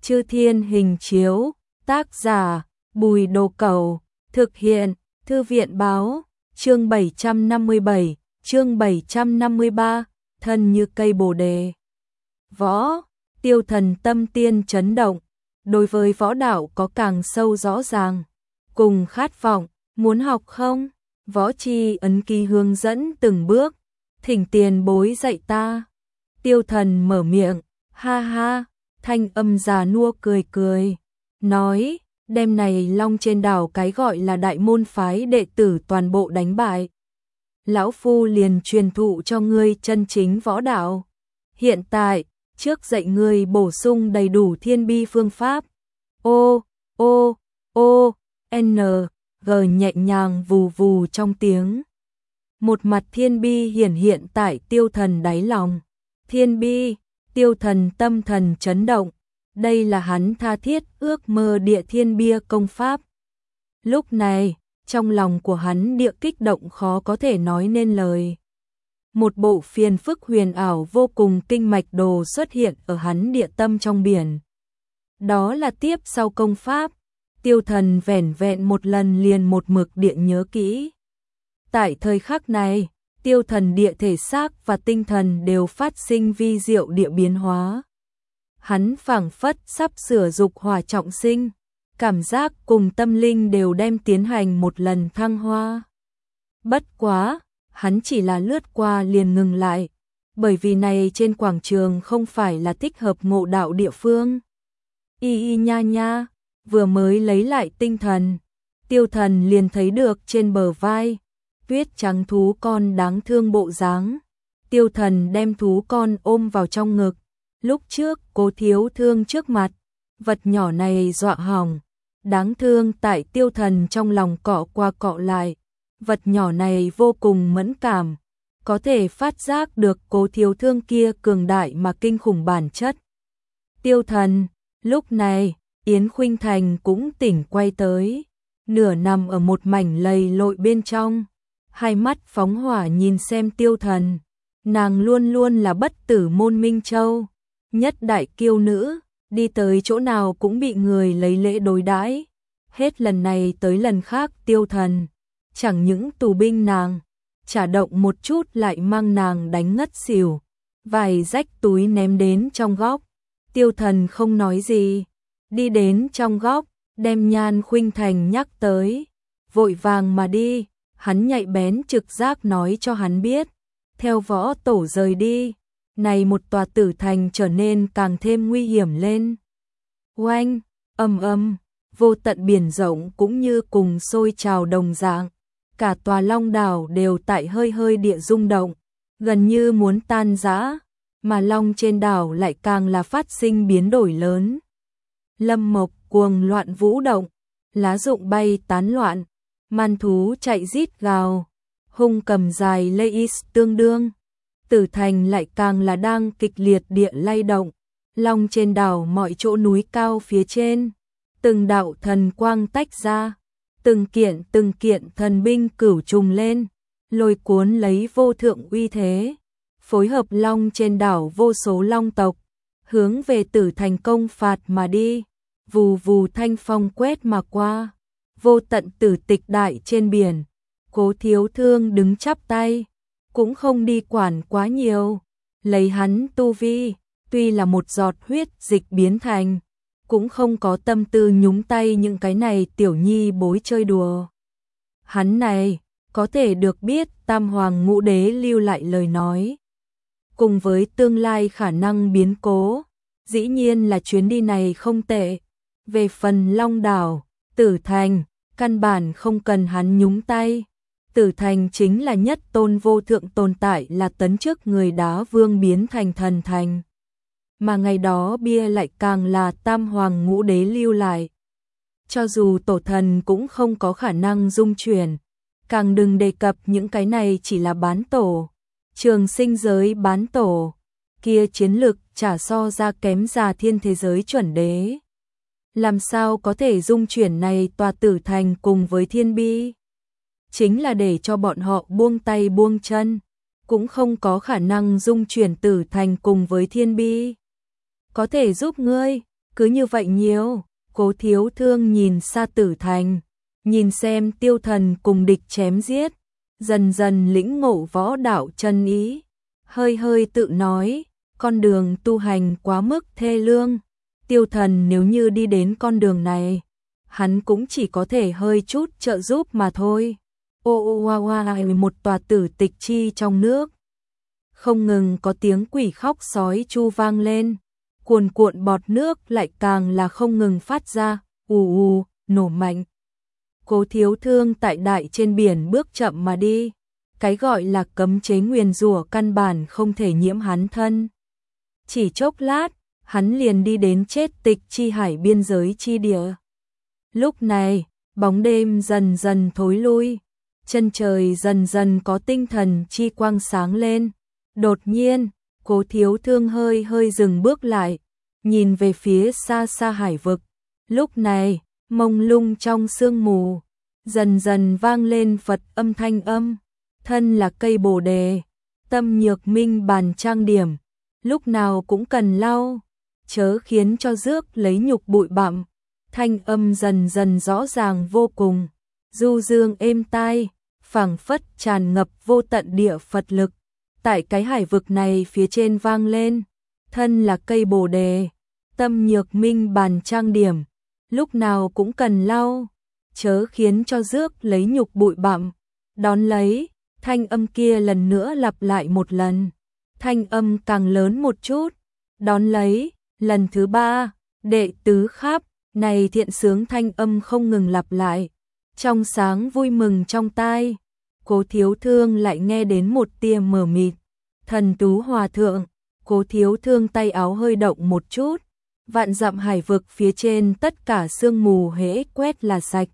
Chư Thiên Hình Chiếu, tác giả, Bùi Đồ Cẩu, thực hiện, Thư viện Báo, chương 757, chương 753, thân như cây bồ đề. Võ, Tiêu Thần tâm tiên chấn động, đối với võ đạo có càng sâu rõ ràng, cùng khát vọng, muốn học không? Võ Tri ấn ký hướng dẫn từng bước, thỉnh tiền bối dạy ta. Tiêu Thần mở miệng, ha ha, thanh âm già nua cười cười, nói, đêm này Long trên đảo cái gọi là đại môn phái đệ tử toàn bộ đánh bại. Lão Phu liền truyền thụ cho ngươi chân chính võ đạo. Hiện tại, trước dạy ngươi bổ sung đầy đủ thiên bi phương pháp. N, G nhẹ nhàng vù vù trong tiếng. Một mặt thiên bi hiển hiện tại Tiêu Thần đáy lòng. Thiên bi, Tiêu Thần tâm thần chấn động. Đây là hắn tha thiết ước mơ địa thiên bia công pháp. Lúc này, trong lòng của hắn địa kích động khó có thể nói nên lời. Một bộ phiền phức huyền ảo vô cùng kinh mạch đồ xuất hiện ở hắn địa tâm trong biển. Đó là tiếp sau công pháp. Tiêu Thần vẻn vẹn một lần liền một mực địa nhớ kỹ. Tại thời khắc này, Tiêu Thần địa thể xác và tinh thần đều phát sinh vi diệu địa biến hóa. Hắn phảng phất sắp sửa dục hỏa trọng sinh, cảm giác cùng tâm linh đều đem tiến hành một lần thăng hoa. Bất quá, hắn chỉ là lướt qua liền ngừng lại, bởi vì này trên quảng trường không phải là thích hợp ngộ đạo địa phương. Nha nha, vừa mới lấy lại tinh thần, Tiêu Thần liền thấy được trên bờ vai, tuyết trắng thú con đáng thương bộ dáng. Tiêu Thần đem thú con ôm vào trong ngực. Lúc trước Cố Thiếu Thương trước mặt, vật nhỏ này dọa hỏng, đáng thương tại Tiêu Thần trong lòng cọ qua cọ lại, vật nhỏ này vô cùng mẫn cảm, có thể phát giác được Cố Thiếu Thương kia cường đại mà kinh khủng bản chất. Tiêu Thần, lúc này, Yến Khuynh Thành cũng tỉnh quay tới, nửa nằm ở một mảnh lầy lội bên trong, hai mắt phóng hỏa nhìn xem Tiêu Thần, nàng luôn luôn là bất tử môn Minh Châu. Nhất đại kiêu nữ, đi tới chỗ nào cũng bị người lấy lễ đối đãi. Hết lần này tới lần khác Tiêu Thần, chẳng những tù binh nàng, trả động một chút lại mang nàng đánh ngất xỉu, vài rách túi ném đến trong góc. Tiêu Thần không nói gì, đi đến trong góc, đem Nhan Khuynh Thành nhắc tới, vội vàng mà đi, hắn nhạy bén trực giác nói cho hắn biết, theo võ tổ rời đi. Này một tòa tử thành trở nên càng thêm nguy hiểm lên. Oanh, vô tận biển rộng cũng như cùng sôi trào đồng dạng. Cả tòa Long đảo đều tại hơi hơi địa rung động, gần như muốn tan rã, mà Long trên đảo lại càng là phát sinh biến đổi lớn. Lâm mộc cuồng loạn vũ động, lá rụng bay tán loạn, man thú chạy rít gào, hung cầm dài lây tương đương. Tử thành lại càng là đang kịch liệt địa lay động, Long trên đảo mọi chỗ núi cao phía trên, từng đạo thần quang tách ra, từng kiện thần binh cửu trùng lên, lôi cuốn lấy vô thượng uy thế, phối hợp Long trên đảo vô số long tộc, hướng về Tử thành công phạt mà đi, vù vù thanh phong quét mà qua, vô tận tử tịch đại trên biển, Cố Thiếu Thương đứng chắp tay. Cũng không đi quản quá nhiều, lấy hắn tu vi, tuy là một giọt huyết dịch biến thành, cũng không có tâm tư nhúng tay những cái này tiểu nhi bối chơi đùa. Hắn này, có thể được biết Tam Hoàng Ngũ Đế lưu lại lời nói. Cùng với tương lai khả năng biến cố, dĩ nhiên là chuyến đi này không tệ. Về phần Long đảo, Tử thành, căn bản không cần hắn nhúng tay. Tử thành chính là nhất tôn vô thượng tồn tại, là tấn trước người Đá Vương biến thành thần thành. Mà ngày đó bia lại càng là Tam Hoàng Ngũ Đế lưu lại. Cho dù tổ thần cũng không có khả năng dung chuyển, càng đừng đề cập những cái này chỉ là bán tổ. Trường sinh giới bán tổ, kia chiến lực chả so ra kém già thiên thế giới chuẩn đế. Làm sao có thể dung chuyển này tòa Tử thành cùng với thiên bi? Chính là để cho bọn họ buông tay buông chân, cũng không có khả năng dung chuyển Tử thành cùng với thiên bi. Có thể giúp ngươi, cứ như vậy nhiều. Cố Thiếu Thương nhìn Sa Tử Thành, nhìn xem Tiêu Thần cùng địch chém giết, dần dần lĩnh ngộ võ đạo chân ý, hơi hơi tự nói, con đường tu hành quá mức thê lương, Tiêu Thần nếu như đi đến con đường này, hắn cũng chỉ có thể hơi chút trợ giúp mà thôi. Một tòa tử tịch chi trong nước, không ngừng có tiếng quỷ khóc sói chu vang lên, cuồn cuộn bọt nước lại càng là không ngừng phát ra, nổ mạnh. Cố Thiếu Thương tại đại trên biển bước chậm mà đi, cái gọi là cấm chế nguyền rủa căn bản không thể nhiễm hắn thân. Chỉ chốc lát, hắn liền đi đến chết tịch chi hải biên giới chi địa. Lúc này, bóng đêm dần dần thối lui, chân trời dần dần có tinh thần chi quang sáng lên. Đột nhiên, Cố Thiếu Thương hơi hơi dừng bước lại, nhìn về phía xa xa hải vực. Lúc này, mông lung trong sương mù, dần dần vang lên Phật âm thanh âm, thân là cây bồ đề, tâm nhược minh bàn trang điểm, lúc nào cũng cần lau, chớ khiến cho rước lấy nhục bụi bặm. Thanh âm dần dần rõ ràng vô cùng, du dương êm tai, phảng phất tràn ngập vô tận địa Phật lực. Tại cái hải vực này phía trên vang lên, thân là cây bồ đề, tâm nhược minh bàn trang điểm, lúc nào cũng cần lau, chớ khiến cho rước lấy nhục bụi bặm. Đón lấy, thanh âm kia lần nữa lặp lại một lần, thanh âm càng lớn một chút. Đón lấy, lần thứ ba, đệ tứ khắp, này thiện sướng thanh âm không ngừng lặp lại, trong sáng vui mừng trong tai. Cố Thiếu Thương lại nghe đến một tia mờ mịt, Thần Tú Hòa Thượng. Cố Thiếu Thương tay áo hơi động một chút, vạn dặm hải vực phía trên tất cả sương mù hễ quét là sạch.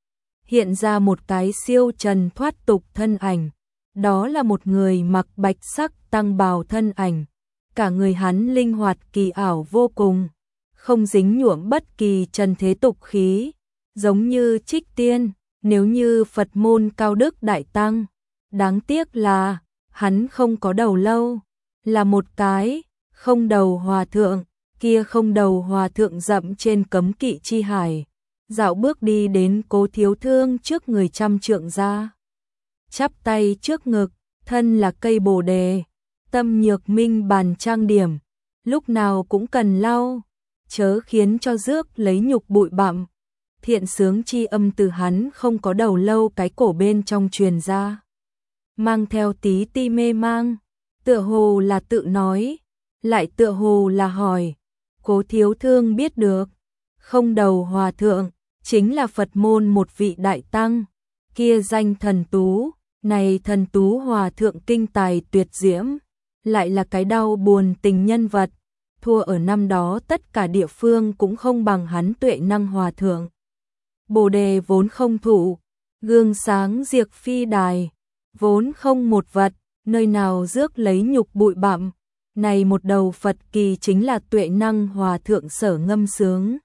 Hiện ra một cái siêu trần thoát tục thân ảnh, đó là một người mặc bạch sắc tăng bào thân ảnh, cả người hắn linh hoạt kỳ ảo vô cùng, không dính nhuộm bất kỳ trần thế tục khí, giống như trích tiên, nếu như Phật môn cao đức đại tăng. Đáng tiếc là, hắn không có đầu lâu, là một cái không đầu hòa thượng, kia không đầu hòa thượng dậm trên cấm kỵ chi hải, dạo bước đi đến Cố Thiếu Thương trước người trăm trượng ra, chắp tay trước ngực, thân là cây bồ đề, tâm nhược minh bàn trang điểm, lúc nào cũng cần lau, chớ khiến cho rước lấy nhục bụi bặm. Thiện sướng chi âm từ hắn không có đầu lâu cái cổ bên trong truyền ra, mang theo tí ti mê mang, tựa hồ là tự nói, lại tựa hồ là hỏi. Cố Thiếu Thương biết được, không đầu hòa thượng chính là Phật môn một vị đại tăng, kia danh Thần Tú. Này Thần Tú hòa thượng kinh tài tuyệt diễm, lại là cái đau buồn tình nhân vật, thua ở năm đó tất cả địa phương cũng không bằng hắn Tuệ Năng hòa thượng. Bồ đề vốn không thụ, gương sáng diệt phi đài, vốn không một vật, nơi nào rước lấy nhục bụi bặm. Này một đầu Phật kỳ chính là Tuệ Năng hòa thượng sở ngâm sướng.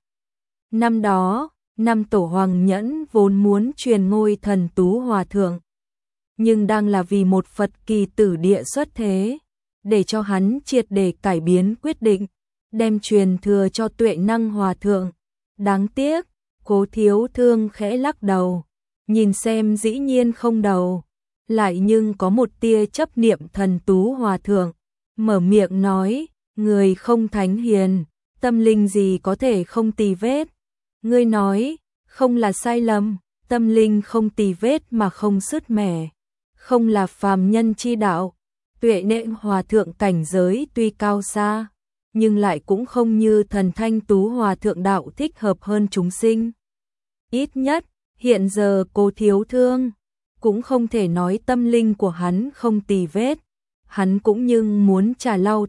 Năm đó, năm tổ Hoàng Nhẫn vốn muốn truyền ngôi Thần Tú hòa thượng, nhưng đang là vì một Phật kỳ tử địa xuất thế, để cho hắn triệt để cải biến quyết định, đem truyền thừa cho Tuệ Năng hòa thượng. Đáng tiếc, Cố Thiếu Thương khẽ lắc đầu, nhìn xem dĩ nhiên không đầu, lại nhưng có một tia chấp niệm Thần Tú hòa thượng, mở miệng nói, người không thánh hiền, tâm linh gì có thể không tì vết. Ngươi nói, không là sai lầm, tâm linh không tì vết mà không sứt mẻ, không là phàm nhân chi đạo. Tuệ Nện hòa thượng cảnh giới tuy cao xa, nhưng lại cũng không như Thần Thanh Tú hòa thượng đạo thích hợp hơn chúng sinh. Ít nhất, hiện giờ Cố Thiếu Thương cũng không thể nói tâm linh của hắn không tì vết, hắn cũng nhưng muốn trà lau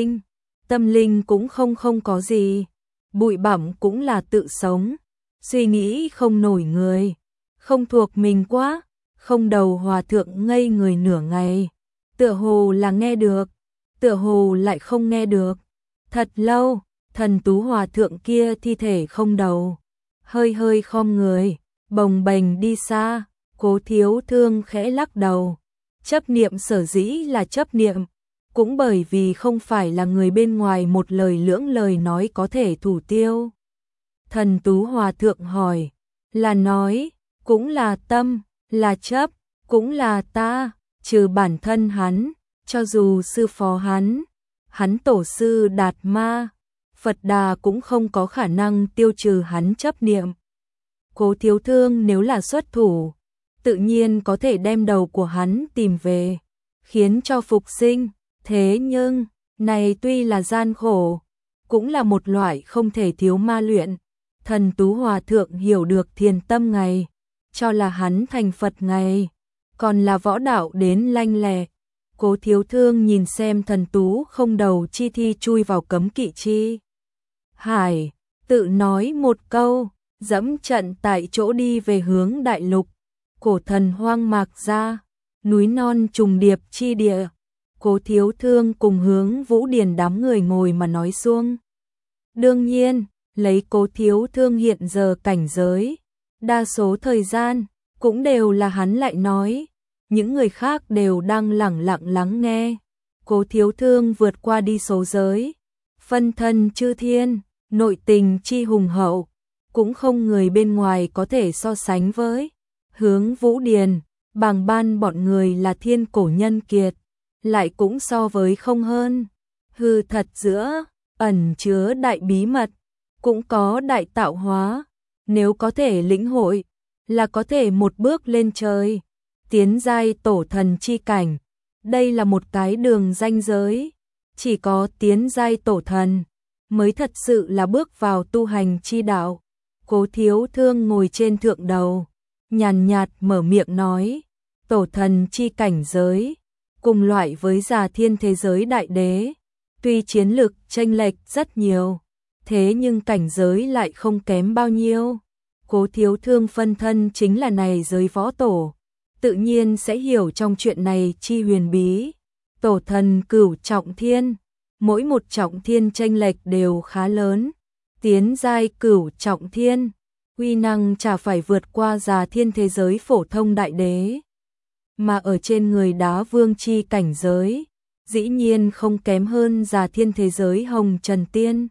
tâm linh cũng không có gì, bụi bặm cũng là tự sống, suy nghĩ không nổi người, không thuộc mình quá. Không đầu hòa thượng ngây người nửa ngày, tựa hồ là nghe được, tựa hồ lại không nghe được. Thật lâu, Thần Tú hòa thượng kia thi thể không đầu, hơi hơi khom người, bồng bềnh đi xa. Cố Thiếu Thương khẽ lắc đầu, chấp niệm sở dĩ là chấp niệm, cũng bởi vì không phải là người bên ngoài một lời lưỡng lời nói có thể thủ tiêu. Thần Tú Hòa Thượng hỏi, là nói, cũng là tâm, là chấp, cũng là ta, trừ bản thân hắn, cho dù sư phó hắn tổ sư Đạt Ma, Phật Đà cũng không có khả năng tiêu trừ hắn chấp niệm. Cố Thiếu Thương nếu là xuất thủ, tự nhiên có thể đem đầu của hắn tìm về, khiến cho phục sinh, thế nhưng, này tuy là gian khổ, cũng là một loại không thể thiếu ma luyện. Thần Tú Hòa Thượng hiểu được thiền tâm ngày, cho là hắn thành Phật ngày, còn là võ đạo đến lanh lẹ. Cố Thiếu Thương nhìn xem Thần Tú không đầu chi thi chui vào cấm kỵ chi hải, tự nói một câu, dẫm trận tại chỗ đi về hướng đại lục. Cổ thần hoang mạc ra, núi non trùng điệp chi địa. Cố Thiếu Thương cùng hướng Vũ Điền đám người ngồi mà nói xuông. Đương nhiên, lấy Cố Thiếu Thương hiện giờ cảnh giới, đa số thời gian cũng đều là hắn lại nói, những người khác đều đang lẳng lặng lắng nghe. Cố Thiếu Thương vượt qua đi số giới, phân thân chư thiên, nội tình chi hùng hậu, cũng không người bên ngoài có thể so sánh với. Hướng Vũ Điền, Bàng Ban bọn người là thiên cổ nhân kiệt, lại cũng so với không hơn. Hư thật giữa, ẩn chứa đại bí mật, cũng có đại tạo hóa, nếu có thể lĩnh hội, là có thể một bước lên trời, tiến giai tổ thần chi cảnh. Đây là một cái đường ranh giới, chỉ có tiến giai tổ thần mới thật sự là bước vào tu hành chi đạo. Cố Thiếu Thương ngồi trên thượng đầu, nhàn nhạt mở miệng nói, tổ thần chi cảnh giới, cùng loại với Già Thiên thế giới đại đế, tuy chiến lực chênh lệch rất nhiều, thế nhưng cảnh giới lại không kém bao nhiêu. Cố Thiếu Thương phân thân chính là này giới võ tổ, tự nhiên sẽ hiểu trong chuyện này chi huyền bí. Tổ thần cửu trọng thiên, mỗi một trọng thiên chênh lệch đều khá lớn, tiến giai cửu trọng thiên, uy năng chả phải vượt qua Già Thiên thế giới phổ thông đại đế, mà ở trên người Đá Vương chi cảnh giới, dĩ nhiên không kém hơn Già Thiên thế giới Hồng Trần Tiên.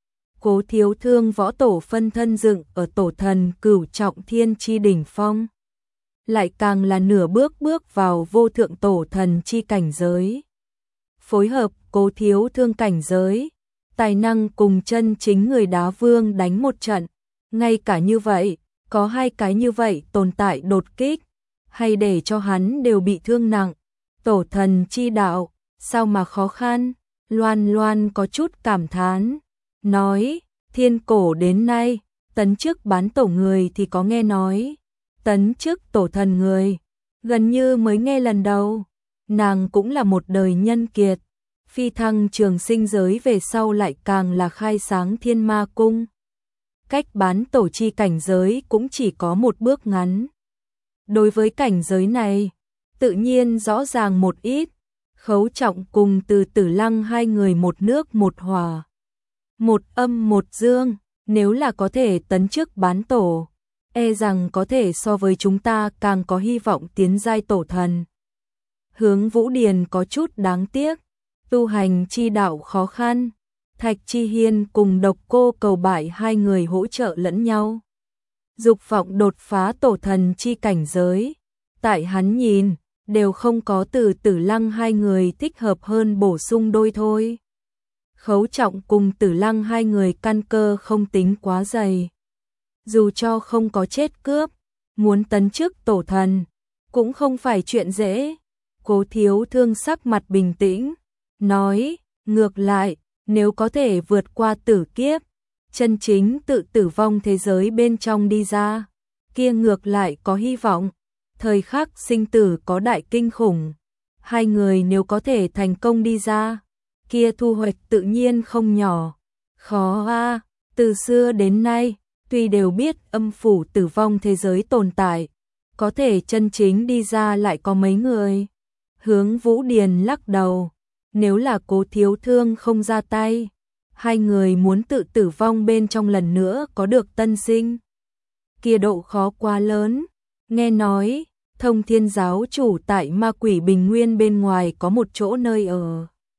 Cố Thiếu Thương võ tổ phân thân dựng ở tổ thần cửu trọng thiên chi đỉnh phong, lại càng là nửa bước bước vào vô thượng tổ thần chi cảnh giới. Phối hợp Cố Thiếu Thương cảnh giới, tài năng cùng chân chính người Đá Vương đánh một trận, ngay cả như vậy, có hai cái như vậy tồn tại đột kích, hay để cho hắn đều bị thương nặng. Tổ thần chi đạo, sao mà khó khăn? Loan Loan có chút cảm thán, nói, thiên cổ đến nay, tấn chức bán tổ người thì có nghe nói, tấn chức tổ thần người, gần như mới nghe lần đầu. Nàng cũng là một đời nhân kiệt, phi thăng trường sinh giới về sau lại càng là khai sáng thiên ma cung. Cách bán tổ chi cảnh giới cũng chỉ có một bước ngắn. Đối với cảnh giới này, tự nhiên rõ ràng một ít. Khấu Trọng cùng Từ Tử Lăng hai người một nước một hỏa, một âm một dương, nếu là có thể tấn chức bán tổ, e rằng có thể so với chúng ta càng có hy vọng tiến giai tổ thần. Hướng Vũ Điền có chút đáng tiếc, tu hành chi đạo khó khăn, Thạch Chi Hiên cùng Độc Cô Cầu Bại hai người hỗ trợ lẫn nhau. Dục vọng đột phá tổ thần chi cảnh giới, tại hắn nhìn, đều không có Từ Tử Lăng hai người thích hợp hơn bổ sung đôi thôi. Khấu Trọng cùng Tử Lăng hai người căn cơ không tính quá dày. Dù cho không có chết cướp, muốn tấn chức tổ thần, cũng không phải chuyện dễ. Cố Thiếu Thương sắc mặt bình tĩnh, nói, ngược lại, nếu có thể vượt qua tử kiếp, chân chính tự tử vong thế giới bên trong đi ra, kia ngược lại có hy vọng. Thời khắc sinh tử có đại kinh khủng, hai người nếu có thể thành công đi ra, kia thu hoạch tự nhiên không nhỏ. Khó a, từ xưa đến nay, tuy đều biết âm phủ tử vong thế giới tồn tại, có thể chân chính đi ra lại có mấy người. Hướng Vũ Điền lắc đầu, nếu là Cố Thiếu Thương không ra tay, hai người muốn tự tử vong bên trong lần nữa có được tân sinh, kia độ khó quá lớn. Nghe nói, Thông Thiên giáo chủ tại Ma Quỷ Bình Nguyên bên ngoài có một chỗ nơi ở.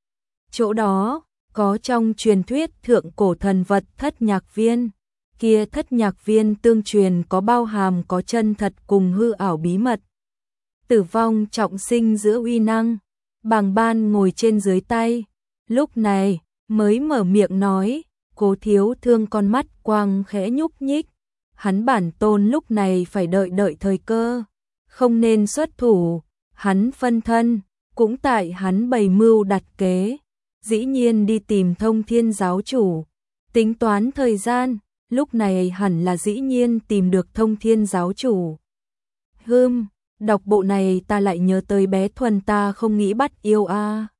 chỗ đó có trong truyền thuyết thượng cổ thần vật thất nhạc viên. Kia thất nhạc viên tương truyền có bao hàm có chân thật cùng hư ảo bí mật. Tử vong trọng sinh giữa uy năng, Bàng Ban ngồi trên dưới tay, lúc này mới mở miệng nói, Cố Thiếu Thương con mắt quang khẽ nhúc nhích, hắn bản tôn lúc này phải đợi thời cơ, không nên xuất thủ, hắn phân thân, cũng tại hắn bày mưu đặt kế, dĩ nhiên đi tìm Thông Thiên giáo chủ, tính toán thời gian, lúc này hẳn là dĩ nhiên tìm được Thông Thiên giáo chủ. Đọc bộ này ta lại nhớ tới bé Thuần ta không nghĩ bắt yêu a.